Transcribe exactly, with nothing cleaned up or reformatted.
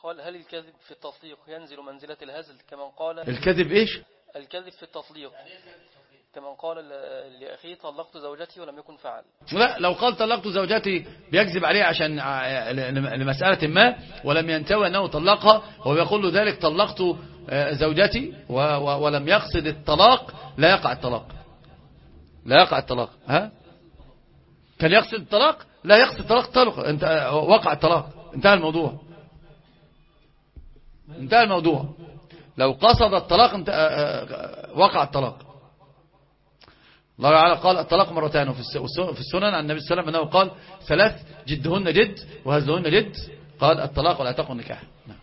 قال هل الكذب في التطليق ينزل منزلة الهزل كمن قال الكذب إيش؟ الكذب في التطليق كمن قال لأخيه طلقت زوجتي ولم يكن فعل. لا، لو قال طلقت زوجتي بيكذب عليه عشان لمسألة ما ولم ينتوي أنه طلقها، هو يقول له ذلك طلقت زوجتي ولم يقصد الطلاق، لا يقع الطلاق، لا يقع الطلاق. ها كان يقصد الطلاق، لا يقصد الطلاق، طلق انت وقع الطلاق، انتهى الموضوع، انتهى الموضوع. لو قصد الطلاق انت وقع الطلاق. الله تعالى قال الطلاق مرتين، وفي السنن عن النبي صلى الله عليه وسلم انه قال ثلاث جدهن جد وهزهن جد، قال الطلاق ولا تقل نكاح.